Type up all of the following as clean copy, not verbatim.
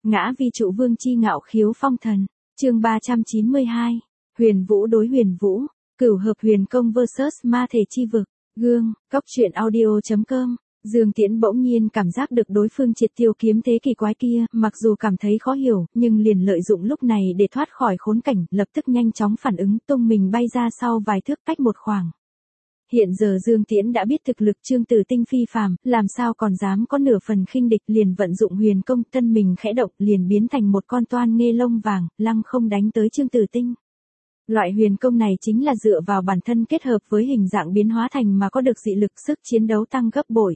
Ngã vi trụ vương chi ngạo khiếu phong thần. Chương 392. Huyền Vũ đối Huyền Vũ. Cửu hợp huyền công vs ma thể chi vực. Gương, Cốc truyện audio.com. Dương Tiễn bỗng nhiên cảm giác được đối phương triệt tiêu kiếm thế kỳ quái kia, mặc dù cảm thấy khó hiểu, nhưng liền lợi dụng lúc này để thoát khỏi khốn cảnh, lập tức nhanh chóng phản ứng, tung mình bay ra sau vài thước cách một khoảng. Hiện giờ Dương Tiễn đã biết thực lực Trương Tử Tinh phi phàm, làm sao còn dám có nửa phần khinh địch, liền vận dụng huyền công, thân mình khẽ động, liền biến thành một con toan nghê lông vàng, lăng không đánh tới Trương Tử Tinh. Loại huyền công này chính là dựa vào bản thân kết hợp với hình dạng biến hóa thành mà có được dị lực, sức chiến đấu tăng gấp bội.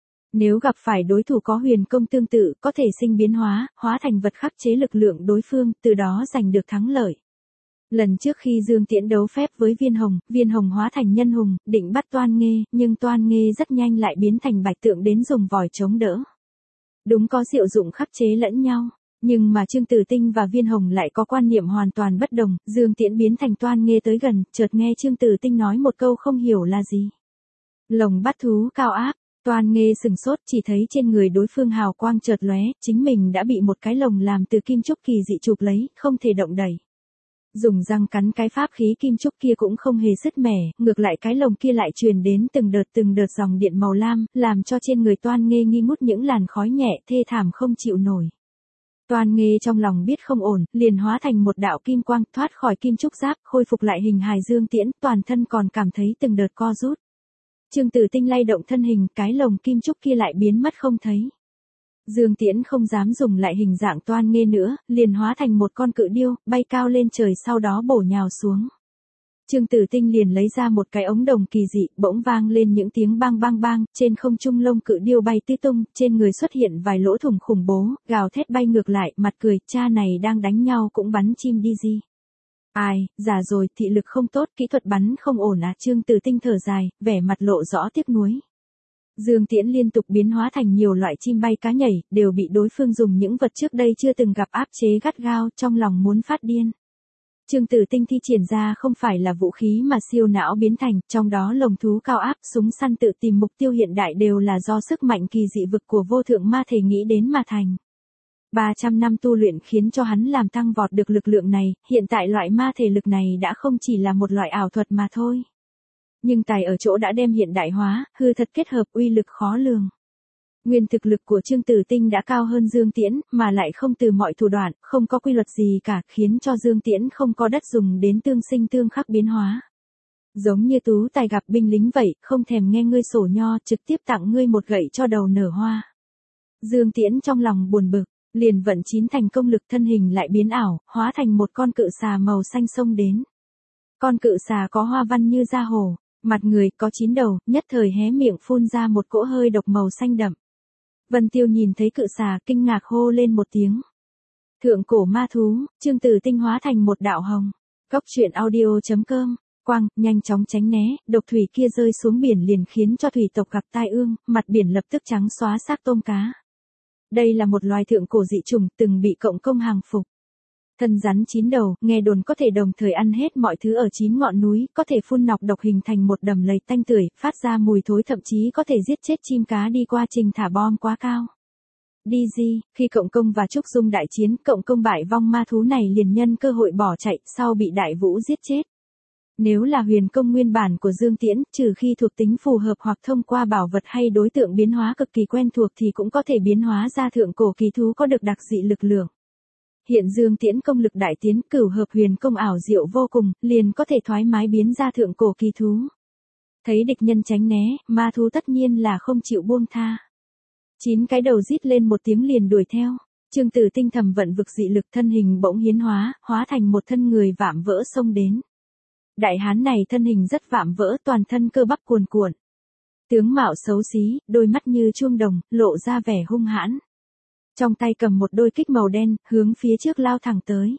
Nếu gặp phải đối thủ có huyền công tương tự, có thể sinh biến hóa, hóa thành vật khắc chế lực lượng đối phương, từ đó giành được thắng lợi. Lần trước khi Dương Tiễn đấu phép với Viên Hồng hóa thành Nhân Hùng, định bắt Toan Nghê, nhưng Toan Nghê rất nhanh lại biến thành Bạch Tượng đến dùng vòi chống đỡ. Đúng có diệu dụng khắc chế lẫn nhau, nhưng mà Trương Tử Tinh và Viên Hồng lại có quan niệm hoàn toàn bất đồng. Dương Tiễn biến thành Toan Nghê tới gần, chợt nghe Trương Tử Tinh nói một câu không hiểu là gì. Lồng bắt thú cao áp. Toan Nghê sừng sốt, chỉ thấy trên người đối phương hào quang chợt lóe, chính mình đã bị một cái lồng làm từ kim trúc kỳ dị chụp lấy, không thể động đẩy. Dùng răng cắn cái pháp khí kim trúc kia cũng không hề sứt mẻ, ngược lại cái lồng kia lại truyền đến từng đợt dòng điện màu lam, làm cho trên người Toan Nghê nghi ngút những làn khói nhẹ, thê thảm không chịu nổi. Toan Nghê trong lòng biết không ổn, liền hóa thành một đạo kim quang, thoát khỏi kim trúc giáp, khôi phục lại hình hài Dương Tiễn, toàn thân còn cảm thấy từng đợt co rút. Trương Tử Tinh lay động thân hình, cái lồng kim trúc kia lại biến mất không thấy. Dương Tiễn không dám dùng lại hình dạng Toan Nghê nữa, liền hóa thành một con cự điêu, bay cao lên trời sau đó bổ nhào xuống. Trương Tử Tinh liền lấy ra một cái ống đồng kỳ dị, bỗng vang lên những tiếng bang bang bang, trên không trung lông cự điêu bay tứ tung, trên người xuất hiện vài lỗ thủng khủng bố, gào thét bay ngược lại, mặt cười, cha này đang đánh nhau cũng bắn chim đi gì. Ai, già rồi, thị lực không tốt, kỹ thuật bắn không ổn à, Trương Tử Tinh thở dài, vẻ mặt lộ rõ tiếc nuối. Dương Tiễn liên tục biến hóa thành nhiều loại chim bay cá nhảy, đều bị đối phương dùng những vật trước đây chưa từng gặp áp chế gắt gao, trong lòng muốn phát điên. Trương Tử Tinh thi triển ra không phải là vũ khí mà siêu não biến thành, trong đó lồng thú cao áp, súng săn tự tìm mục tiêu hiện đại đều là do sức mạnh kỳ dị vực của vô thượng ma thể nghĩ đến mà thành. 300 năm tu luyện khiến cho hắn làm tăng vọt được lực lượng này, hiện tại loại ma thể lực này đã không chỉ là một loại ảo thuật mà thôi. Nhưng tài ở chỗ đã đem hiện đại hóa, hư thật kết hợp, uy lực khó lường. Nguyên thực lực của Trương Tử Tinh đã cao hơn Dương Tiễn, mà lại không từ mọi thủ đoạn, không có quy luật gì cả, khiến cho Dương Tiễn không có đất dùng đến tương sinh tương khắc biến hóa. Giống như tú tài gặp binh lính vậy, không thèm nghe ngươi sổ nho, trực tiếp tặng ngươi một gậy cho đầu nở hoa. Dương Tiễn trong lòng buồn bực, liền vận 9 thành công lực, thân hình lại biến ảo, hóa thành một con cự xà màu xanh xông đến. Con cự xà có hoa văn như da hổ, mặt người có 9 đầu, nhất thời hé miệng phun ra một cỗ hơi độc màu xanh đậm. Vân Tiêu nhìn thấy cự xà, kinh ngạc hô lên một tiếng. Thượng cổ ma thú, Trương Tử Tinh hóa thành một đạo hồng. Cốc truyện audio.com. Quang, nhanh chóng tránh né, độc thủy kia rơi xuống biển liền khiến cho thủy tộc gặp tai ương, mặt biển lập tức trắng xóa xác tôm cá. Đây là một loài thượng cổ dị chủng từng bị cộng công hàng phục. Thân rắn 9 đầu, nghe đồn có thể đồng thời ăn hết mọi thứ ở 9 ngọn núi, có thể phun nọc độc hình thành một đầm lầy tanh tưởi, phát ra mùi thối, thậm chí có thể giết chết chim cá đi qua trình thả bom quá cao. DG, khi cộng công và Trúc Dung đại chiến, cộng công bại vong, ma thú này liền nhân cơ hội bỏ chạy, sau bị Đại Vũ giết chết. Nếu là huyền công nguyên bản của Dương Tiễn, trừ khi thuộc tính phù hợp hoặc thông qua bảo vật hay đối tượng biến hóa cực kỳ quen thuộc thì cũng có thể biến hóa ra thượng cổ kỳ thú có được đặc dị lực lượng. Hiện Dương Tiễn công lực đại tiến, cửu hợp huyền công ảo diệu vô cùng, liền có thể thoải mái biến ra thượng cổ kỳ thú. Thấy địch nhân tránh né, ma thú tất nhiên là không chịu buông tha. 9 cái đầu rít lên một tiếng liền đuổi theo. Trương Tử Tinh thầm vận vực dị lực, thân hình bỗng hiến hóa, hóa thành một thân người vạm vỡ xông đến. Đại hán này thân hình rất vạm vỡ, toàn thân cơ bắp cuồn cuộn. Tướng mạo xấu xí, đôi mắt như chuông đồng, lộ ra vẻ hung hãn. Trong tay cầm một đôi kích màu đen, hướng phía trước lao thẳng tới.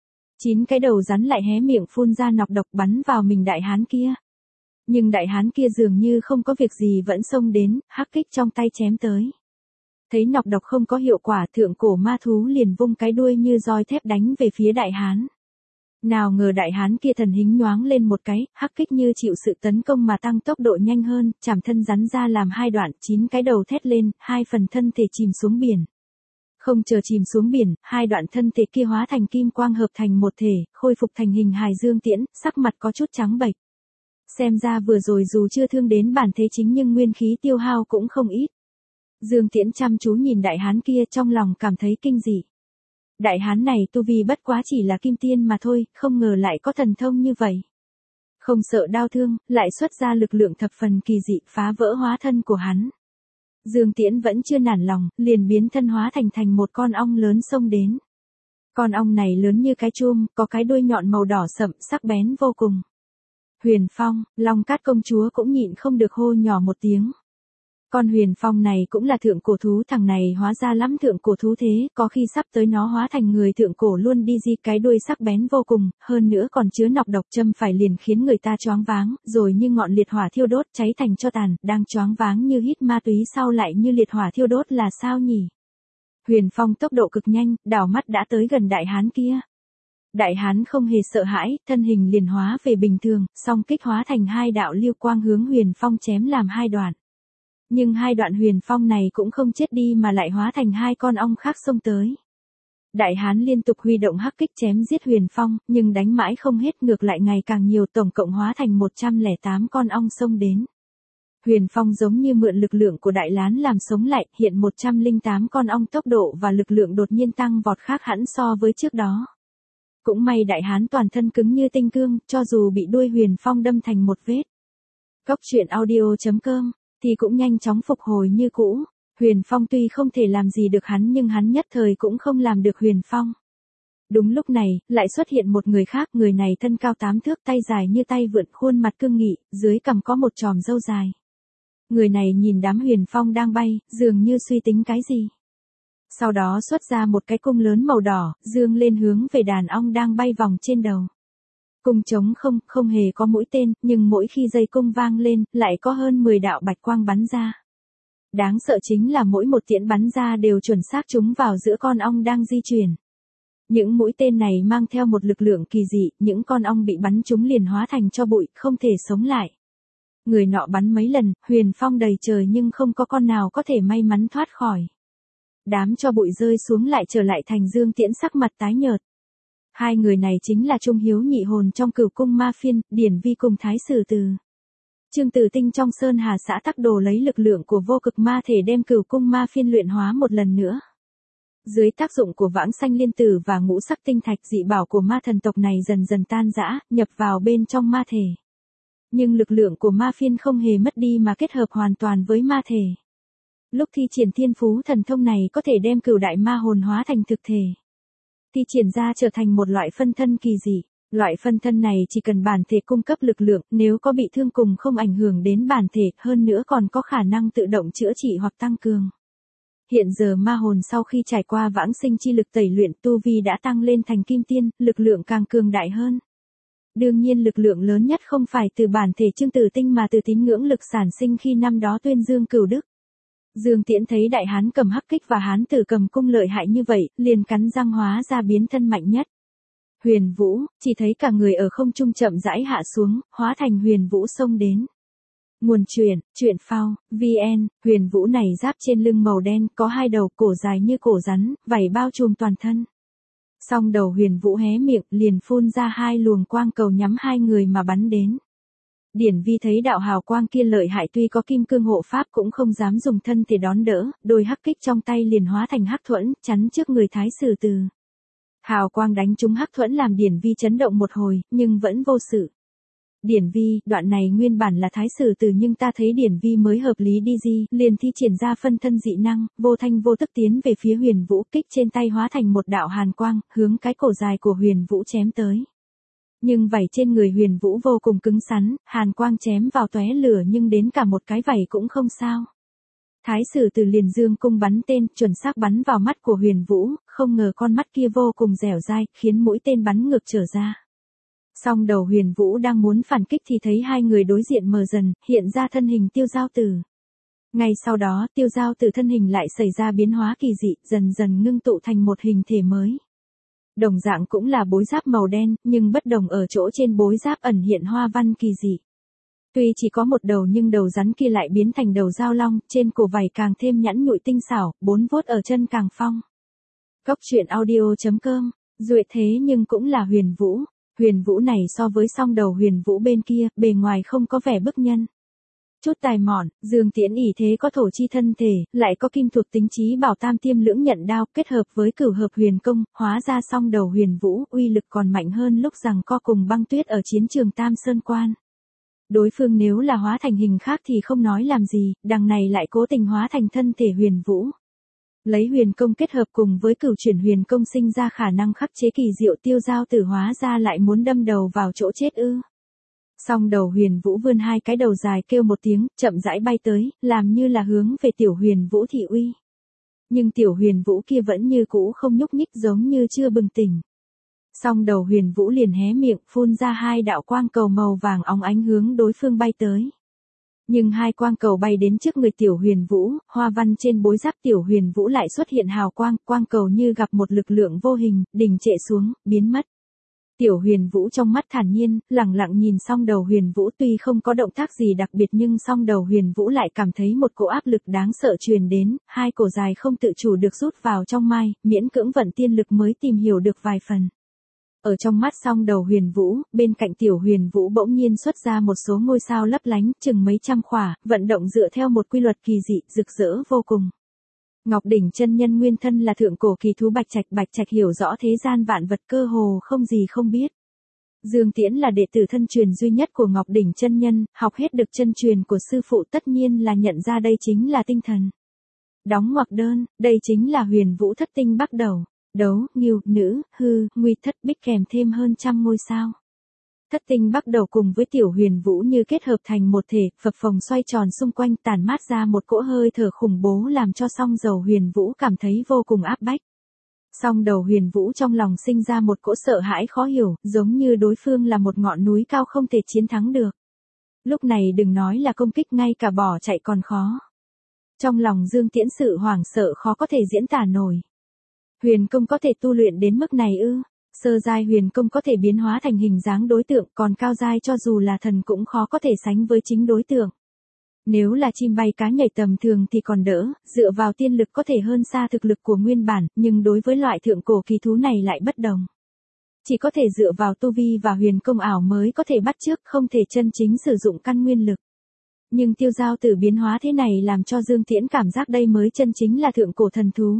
9 cái đầu rắn lại hé miệng phun ra nọc độc bắn vào mình đại hán kia. Nhưng đại hán kia dường như không có việc gì vẫn xông đến, hắc kích trong tay chém tới. Thấy nọc độc không có hiệu quả, thượng cổ ma thú liền vung cái đuôi như roi thép đánh về phía đại hán. Nào ngờ đại hán kia thần hính nhoáng lên một cái, hắc kích như chịu sự tấn công mà tăng tốc độ nhanh hơn, chảm thân rắn ra làm 2 đoạn, 9 cái đầu thét lên, 2 phần thân thể chìm xuống biển. Không chờ chìm xuống biển, hai đoạn thân thể kia hóa thành kim quang hợp thành một thể, khôi phục thành hình hài Dương Tiễn, sắc mặt có chút trắng bệch. Xem ra vừa rồi dù chưa thương đến bản thế chính nhưng nguyên khí tiêu hao cũng không ít. Dương Tiễn chăm chú nhìn đại hán kia trong lòng cảm thấy kinh dị. Đại hán này tu vi bất quá chỉ là kim tiên mà thôi, không ngờ lại có thần thông như vậy. Không sợ đau thương, lại xuất ra lực lượng thập phần kỳ dị phá vỡ hóa thân của hắn. Dương Tiễn vẫn chưa nản lòng, liền biến thân hóa thành một con ong lớn xông đến. Con ong này lớn như cái chuông, có cái đuôi nhọn màu đỏ sậm, sắc bén vô cùng. Huyền Phong, Long Cát công chúa cũng nhịn không được hô nhỏ một tiếng. Con Huyền Phong này cũng là thượng cổ thú, thằng này hóa ra lắm thượng cổ thú thế, có khi sắp tới nó hóa thành người thượng cổ luôn đi di, cái đuôi sắc bén vô cùng, hơn nữa còn chứa nọc độc châm phải liền khiến người ta choáng váng, rồi như ngọn liệt hỏa thiêu đốt cháy thành tro tàn, đang choáng váng như hít ma túy sau lại như liệt hỏa thiêu đốt là sao nhỉ? Huyền Phong tốc độ cực nhanh, đảo mắt đã tới gần đại hán kia. Đại hán không hề sợ hãi, thân hình liền hóa về bình thường, song kích hóa thành hai đạo lưu quang hướng Huyền Phong chém làm hai đoạn. Nhưng hai đoạn Huyền Phong này cũng không chết đi mà lại hóa thành hai con ong khác xông tới. Đại hán liên tục huy động hắc kích chém giết Huyền Phong, nhưng đánh mãi không hết, ngược lại ngày càng nhiều, tổng cộng hóa thành 108 con ong xông đến. Huyền Phong giống như mượn lực lượng của đại lán làm sống lại, hiện 108 con ong tốc độ và lực lượng đột nhiên tăng vọt khác hẳn so với trước đó. Cũng may đại hán toàn thân cứng như tinh cương, cho dù bị đuôi Huyền Phong đâm thành một vết. Cốc truyện audio.com thì cũng nhanh chóng phục hồi như cũ. Huyền Phong tuy không thể làm gì được hắn nhưng hắn nhất thời cũng không làm được Huyền Phong. Đúng lúc này, lại xuất hiện một người khác, người này thân cao 8 thước, tay dài như tay vượn, khuôn mặt cương nghị, dưới cằm có một chòm râu dài. Người này nhìn đám Huyền Phong đang bay, dường như suy tính cái gì. Sau đó xuất ra một cái cung lớn màu đỏ, dương lên hướng về đàn ong đang bay vòng trên đầu. Cung trống không hề có mũi tên, nhưng mỗi khi dây cung vang lên, lại có hơn 10 đạo bạch quang bắn ra. Đáng sợ chính là mỗi một tiễn bắn ra đều chuẩn xác trúng vào giữa con ong đang di chuyển. Những mũi tên này mang theo một lực lượng kỳ dị, những con ong bị bắn trúng liền hóa thành tro bụi, không thể sống lại. Người nọ bắn mấy lần, Huyền Phong đầy trời nhưng không có con nào có thể may mắn thoát khỏi. Đám tro bụi rơi xuống lại trở lại thành Dương Tiễn sắc mặt tái nhợt. Hai người này chính là Trung Hiếu nhị hồn trong Cửu Cung Ma Phiên, Điển Vi cùng Thái Sử Từ. Trương Tử Tinh trong Sơn Hà xã Tắc Đồ lấy lực lượng của vô cực ma thể đem Cửu Cung Ma Phiên luyện hóa một lần nữa. Dưới tác dụng của Vãng Sanh Liên Tử và Ngũ Sắc Tinh Thạch, dị bảo của ma thần tộc này dần dần tan rã, nhập vào bên trong ma thể. Nhưng lực lượng của ma phiên không hề mất đi mà kết hợp hoàn toàn với ma thể. Lúc thi triển thiên phú thần thông này có thể đem cửu đại ma hồn hóa thành thực thể. Thi triển ra trở thành một loại phân thân kỳ dị. Loại phân thân này chỉ cần bản thể cung cấp lực lượng, nếu có bị thương cùng không ảnh hưởng đến bản thể, hơn nữa còn có khả năng tự động chữa trị hoặc tăng cường. Hiện giờ ma hồn sau khi trải qua vãng sinh chi lực tẩy luyện, tu vi đã tăng lên thành kim tiên, lực lượng càng cường đại hơn. Đương nhiên lực lượng lớn nhất không phải từ bản thể Trương Tử Tinh mà từ tín ngưỡng lực sản sinh khi năm đó tuyên dương cửu đức. Dương Tiễn thấy đại hán cầm hắc kích và hán tử cầm cung lợi hại như vậy, liền cắn răng hóa ra biến thân mạnh nhất. Huyền Vũ, chỉ thấy cả người ở không trung chậm rãi hạ xuống, hóa thành Huyền Vũ xông đến. Nguồn truyện phao, VN, Huyền Vũ này giáp trên lưng màu đen, có hai đầu, cổ dài như cổ rắn, vảy bao trùm toàn thân. Song đầu Huyền Vũ hé miệng, liền phun ra hai luồng quang cầu nhắm hai người mà bắn đến. Điển Vi thấy đạo hào quang kia lợi hại, tuy có kim cương hộ pháp cũng không dám dùng thân thể đón đỡ, đôi hắc kích trong tay liền hóa thành hắc thuẫn, chắn trước người Thái Sử Từ. Hào quang đánh trúng hắc thuẫn làm Điển Vi chấn động một hồi, nhưng vẫn vô sự. Điển Vi, đoạn này nguyên bản là Thái Sử Từ nhưng ta thấy Điển Vi mới hợp lý đi di, liền thi triển ra phân thân dị năng, vô thanh vô tức tiến về phía Huyền Vũ, kích trên tay hóa thành một đạo hàn quang, hướng cái cổ dài của Huyền Vũ chém tới. Nhưng vảy trên người Huyền Vũ vô cùng cứng rắn, hàn quang chém vào tóe lửa nhưng đến cả một cái vảy cũng không sao. Thái Sử Từ liền dương cung bắn tên, chuẩn xác bắn vào mắt của Huyền Vũ, không ngờ con mắt kia vô cùng dẻo dai, khiến mũi tên bắn ngược trở ra. Song đầu Huyền Vũ đang muốn phản kích thì thấy hai người đối diện mờ dần, hiện ra thân hình Tiêu Giao Tử. Ngay sau đó, Tiêu Giao Tử thân hình lại xảy ra biến hóa kỳ dị, dần dần ngưng tụ thành một hình thể mới. Đồng dạng cũng là bối giáp màu đen, nhưng bất đồng ở chỗ trên bối giáp ẩn hiện hoa văn kỳ dị. Tuy chỉ có một đầu nhưng đầu rắn kia lại biến thành đầu dao long, trên cổ vảy càng thêm nhẵn nhụi tinh xảo, bốn vuốt ở chân càng phong. Cóc truyện audio.com, Duệ thế nhưng cũng là Huyền Vũ. Huyền Vũ này so với song đầu Huyền Vũ bên kia, bề ngoài không có vẻ bức nhân. Chút tài mọn, Dương Tiễn ỷ thế có thổ chi thân thể, lại có kim thuộc tính trí bảo tam tiêm lưỡng nhận đao, kết hợp với cửu hợp huyền công, hóa ra song đầu Huyền Vũ, uy lực còn mạnh hơn lúc rằng co cùng Băng Tuyết ở chiến trường Tam Sơn Quan. Đối phương nếu là hóa thành hình khác thì không nói làm gì, đằng này lại cố tình hóa thành thân thể Huyền Vũ. Lấy huyền công kết hợp cùng với cửu chuyển huyền công sinh ra khả năng khắc chế kỳ diệu, Tiêu Giao Tử hóa ra lại muốn đâm đầu vào chỗ chết ư. Song đầu Huyền Vũ vươn hai cái đầu dài kêu một tiếng, chậm rãi bay tới, làm như là hướng về tiểu Huyền Vũ thị uy. Nhưng tiểu Huyền Vũ kia vẫn như cũ không nhúc nhích, giống như chưa bừng tỉnh. Song đầu Huyền Vũ liền hé miệng, phun ra hai đạo quang cầu màu vàng óng ánh hướng đối phương bay tới. Nhưng hai quang cầu bay đến trước người tiểu Huyền Vũ, hoa văn trên bối giáp tiểu Huyền Vũ lại xuất hiện hào quang, quang cầu như gặp một lực lượng vô hình, đình trệ xuống, biến mất. Tiểu Huyền Vũ trong mắt thản nhiên, lặng lặng nhìn song đầu Huyền Vũ, tuy không có động tác gì đặc biệt nhưng song đầu Huyền Vũ lại cảm thấy một cỗ áp lực đáng sợ truyền đến, hai cổ dài không tự chủ được rút vào trong mai, miễn cưỡng vận tiên lực mới tìm hiểu được vài phần. Ở trong mắt song đầu Huyền Vũ, bên cạnh tiểu Huyền Vũ bỗng nhiên xuất ra một số ngôi sao lấp lánh, chừng mấy trăm khỏa, vận động dựa theo một quy luật kỳ dị, rực rỡ vô cùng. Ngọc Đỉnh chân nhân nguyên thân là thượng cổ kỳ thú Bạch Trạch hiểu rõ thế gian vạn vật, cơ hồ không gì không biết. Dương Tiễn là đệ tử thân truyền duy nhất của Ngọc Đỉnh chân nhân, học hết được chân truyền của sư phụ, tất nhiên là nhận ra đây chính là tinh thần. Đóng ngoặc đơn, đây chính là Huyền Vũ thất tinh bắt đầu. Đấu, Ngưu, Nữ, Hư, Nguy, Thất, Bích kèm thêm hơn trăm ngôi sao. Thất tinh bắt đầu cùng với tiểu Huyền Vũ như kết hợp thành một thể, phập phồng xoay tròn xung quanh, tản mát ra một cỗ hơi thở khủng bố làm cho song đầu Huyền Vũ cảm thấy vô cùng áp bách. Song đầu Huyền Vũ trong lòng sinh ra một cỗ sợ hãi khó hiểu, giống như đối phương là một ngọn núi cao không thể chiến thắng được. Lúc này đừng nói là công kích, ngay cả bỏ chạy còn khó. Trong lòng Dương Tiễn sự hoảng sợ khó có thể diễn tả nổi. Huyền công có thể tu luyện đến mức này ư? Sơ giai huyền công có thể biến hóa thành hình dáng đối tượng, còn cao giai cho dù là thần cũng khó có thể sánh với chính đối tượng. Nếu là chim bay cá nhảy tầm thường thì còn đỡ, dựa vào tiên lực có thể hơn xa thực lực của nguyên bản, nhưng đối với loại thượng cổ kỳ thú này lại bất đồng. Chỉ có thể dựa vào tu vi và huyền công ảo mới có thể bắt chước, không thể chân chính sử dụng căn nguyên lực. Nhưng Tiêu Giao Tử biến hóa thế này làm cho Dương Tiễn cảm giác đây mới chân chính là thượng cổ thần thú.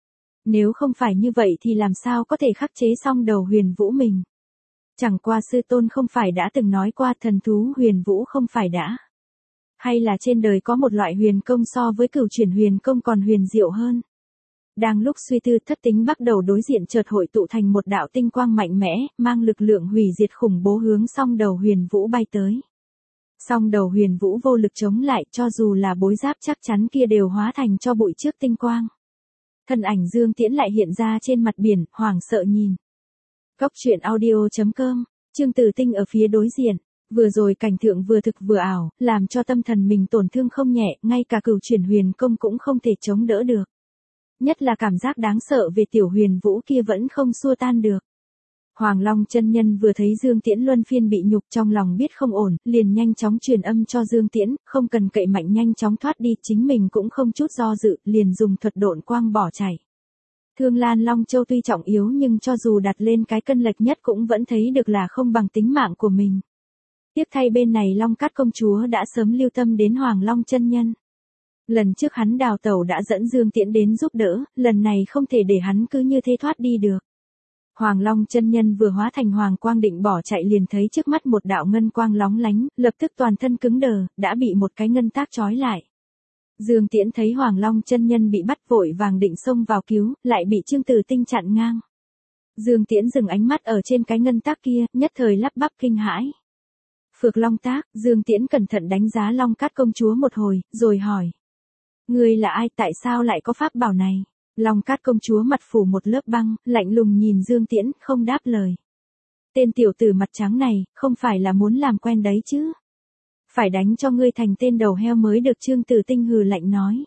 Nếu không phải như vậy thì làm sao có thể khắc chế song đầu Huyền Vũ mình. Chẳng qua sư tôn không phải đã từng nói qua thần thú Huyền Vũ không phải đã. Hay là trên đời có một loại huyền công so với cửu chuyển huyền công còn huyền diệu hơn. Đang lúc suy tư, thất tính bắt đầu đối diện chợt hội tụ thành một đạo tinh quang mạnh mẽ, mang lực lượng hủy diệt khủng bố hướng song đầu Huyền Vũ bay tới. Song đầu Huyền Vũ vô lực chống lại, cho dù là bối giáp chắc chắn kia đều hóa thành cho bụi trước tinh quang. Thân ảnh Dương Tiễn lại hiện ra trên mặt biển, hoảng sợ nhìn. Cóc truyện audio.com, Trương Tử Tinh ở phía đối diện, vừa rồi cảnh tượng vừa thực vừa ảo, làm cho tâm thần mình tổn thương không nhẹ, ngay cả cửu chuyển huyền công cũng không thể chống đỡ được. Nhất là cảm giác đáng sợ về tiểu Huyền Vũ kia vẫn không xua tan được. Hoàng Long chân nhân vừa thấy Dương Tiễn luân phiên bị nhục, trong lòng biết không ổn, liền nhanh chóng truyền âm cho Dương Tiễn, không cần cậy mạnh, nhanh chóng thoát đi, chính mình cũng không chút do dự, liền dùng thuật độn quang bỏ chạy. Thương Lan Long Châu tuy trọng yếu nhưng cho dù đặt lên cái cân lệch nhất cũng vẫn thấy được là không bằng tính mạng của mình. Tiếp thay bên này Long Cát công chúa đã sớm lưu tâm đến Hoàng Long chân nhân. Lần trước hắn đào tẩu đã dẫn Dương Tiễn đến giúp đỡ, lần này không thể để hắn cứ như thế thoát đi được. Hoàng Long chân nhân vừa hóa thành hoàng quang định bỏ chạy liền thấy trước mắt một đạo ngân quang lóng lánh, lập tức toàn thân cứng đờ, đã bị một cái ngân tác trói lại. Dương Tiễn thấy Hoàng Long chân nhân bị bắt, vội vàng định xông vào cứu, lại bị Trương Tử Tinh chặn ngang. Dương Tiễn dừng ánh mắt ở trên cái ngân tác kia, nhất thời lắp bắp kinh hãi. Phược Long tác, Dương Tiễn cẩn thận đánh giá Long Cát công chúa một hồi, rồi hỏi. Ngươi là ai, tại sao lại có pháp bảo này? Long Cát công chúa mặt phủ một lớp băng, lạnh lùng nhìn Dương Tiễn, không đáp lời. Tên tiểu tử mặt trắng này, không phải là muốn làm quen đấy chứ? Phải đánh cho ngươi thành tên đầu heo mới được, Trương Tử Tinh hừ lạnh nói.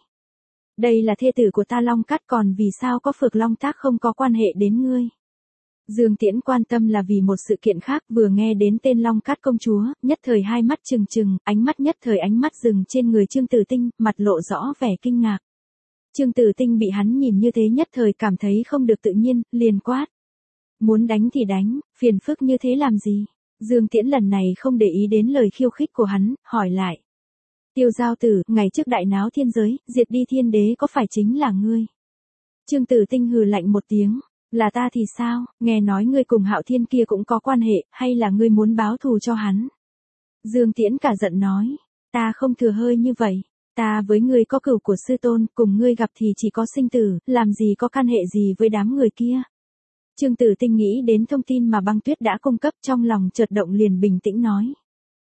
Đây là thê tử của ta Long Cát, còn vì sao có Phược Long tác không có quan hệ đến ngươi? Dương Tiễn quan tâm là vì một sự kiện khác, vừa nghe đến tên Long Cát công chúa, nhất thời hai mắt trừng trừng, ánh mắt nhất thời ánh mắt dừng trên người Trương Tử Tinh, mặt lộ rõ vẻ kinh ngạc. Trương Tử Tinh bị hắn nhìn như thế nhất thời cảm thấy không được tự nhiên, liền quát. Muốn đánh thì đánh, phiền phức như thế làm gì? Dương Tiễn lần này không để ý đến lời khiêu khích của hắn, hỏi lại. Tiêu Giao Tử, ngày trước đại náo thiên giới, diệt đi thiên đế có phải chính là ngươi? Trương Tử Tinh hừ lạnh một tiếng. Là ta thì sao, nghe nói ngươi cùng Hạo Thiên kia cũng có quan hệ, hay là ngươi muốn báo thù cho hắn? Dương Tiễn cả giận nói. Ta không thừa hơi như vậy. Ta với ngươi có cửu của sư tôn, cùng ngươi gặp thì chỉ có sinh tử, làm gì có can hệ gì với đám người kia. Trương Tử Tinh nghĩ đến thông tin mà Băng Tuyết đã cung cấp, trong lòng chợt động liền bình tĩnh nói.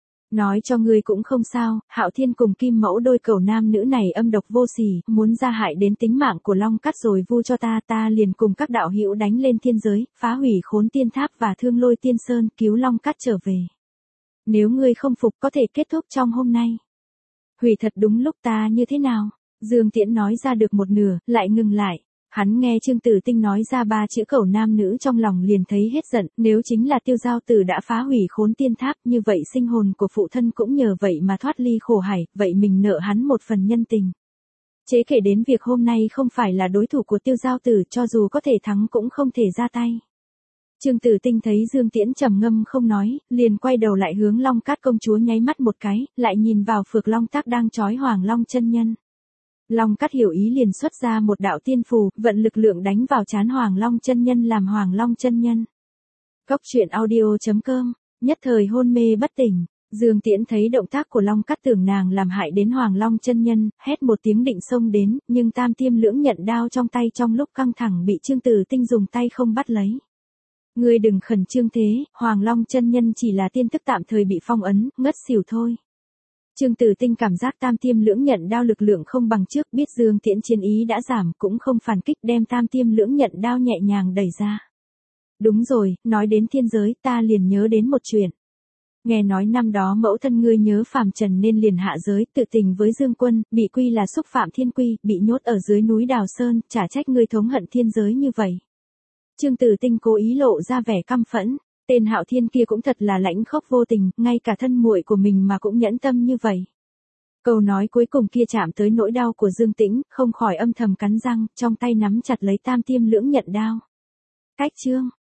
Nói cho ngươi cũng không sao, Hạo Thiên cùng Kim Mẫu đôi cẩu nam nữ này âm độc vô sỉ, muốn ra hại đến tính mạng của Long Cắt rồi vu cho ta liền cùng các đạo hữu đánh lên thiên giới, phá hủy Khốn Tiên Tháp và Thương Lôi Tiên Sơn, cứu Long Cắt trở về. Nếu ngươi không phục có thể kết thúc trong hôm nay. Hủy thật đúng lúc ta như thế nào? Dương Tiễn nói ra được một nửa, lại ngừng lại. Hắn nghe Trương Tử Tinh nói ra 3 chữ cẩu nam nữ trong lòng liền thấy hết giận, nếu chính là Tiêu Giao Tử đã phá hủy Khốn Tiên Tháp, như vậy sinh hồn của phụ thân cũng nhờ vậy mà thoát ly khổ hải, vậy mình nợ hắn một phần nhân tình. Chế kể đến việc hôm nay không phải là đối thủ của Tiêu Giao Tử, cho dù có thể thắng cũng không thể ra tay. Trương Tử Tinh thấy Dương Tiễn trầm ngâm không nói, liền quay đầu lại hướng Long Cát công chúa nháy mắt một cái, lại nhìn vào Phược Long Tác đang trói Hoàng Long chân nhân. Long Cát hiểu ý liền xuất ra một đạo tiên phù, vận lực lượng đánh vào trán Hoàng Long chân nhân làm Hoàng Long chân nhân. Cốc truyện audio.com, nhất thời hôn mê bất tỉnh. Dương Tiễn thấy động tác của Long Cát tưởng nàng làm hại đến Hoàng Long chân nhân, hét một tiếng định xông đến, nhưng Tam Tiêm Lưỡng Nhận đao trong tay trong lúc căng thẳng bị Trương Tử Tinh dùng tay không bắt lấy. Ngươi đừng khẩn trương thế, Hoàng Long chân nhân chỉ là tiên thức tạm thời bị phong ấn, ngất xỉu thôi. Trương Tử Tinh cảm giác Tam Tiêm Lưỡng Nhận đao lực lượng không bằng trước, biết Dương Tiễn chiến ý đã giảm, cũng không phản kích, đem Tam Tiêm Lưỡng Nhận đao nhẹ nhàng đẩy ra. Đúng rồi, nói đến thiên giới ta liền nhớ đến một chuyện. Nghe nói năm đó mẫu thân ngươi nhớ phàm trần nên liền hạ giới, tự tình với Dương Quân, bị quy là xúc phạm thiên quy, bị nhốt ở dưới núi Đào Sơn, chả trách ngươi thống hận thiên giới như vậy. Trương Tử Tinh cố ý lộ ra vẻ căm phẫn, tên Hạo Thiên kia cũng thật là lãnh khốc vô tình, ngay cả thân muội của mình mà cũng nhẫn tâm như vậy. Câu nói cuối cùng kia chạm tới nỗi đau của Dương Tĩnh, không khỏi âm thầm cắn răng, trong tay nắm chặt lấy Tam Tiêm Lưỡng Nhận đao. Cách chương